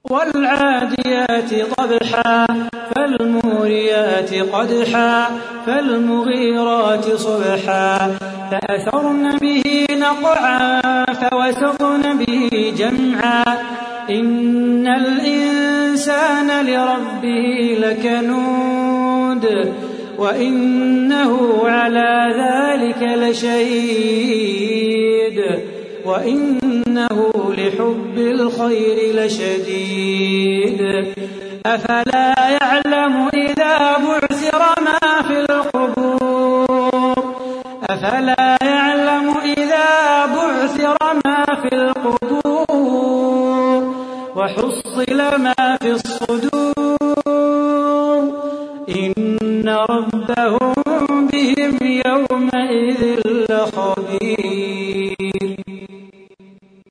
والعاديات ضبحا فالموريات قدحا فالمغيرات صبحا فأثرن به نقعا فوسطن به جمعا إن الإنسان لربه لكنود وإنه على ذلك لشهيد وإنه لحب الخير لشديد أفلا يعلم إذا بعثر ما في القبور أفلا يعلم إذا بعثر ما في القبور وحصل ما في الصدور